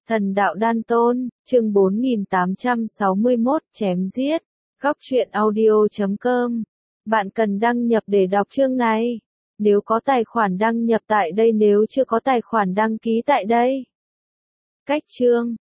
Thần đạo đan tôn, chương 4861, chém giết. Góc truyện audio.com. Bạn cần đăng nhập để đọc chương này. Nếu có tài khoản đăng nhập tại đây, nếu chưa có tài khoản đăng ký tại đây. Cách chương.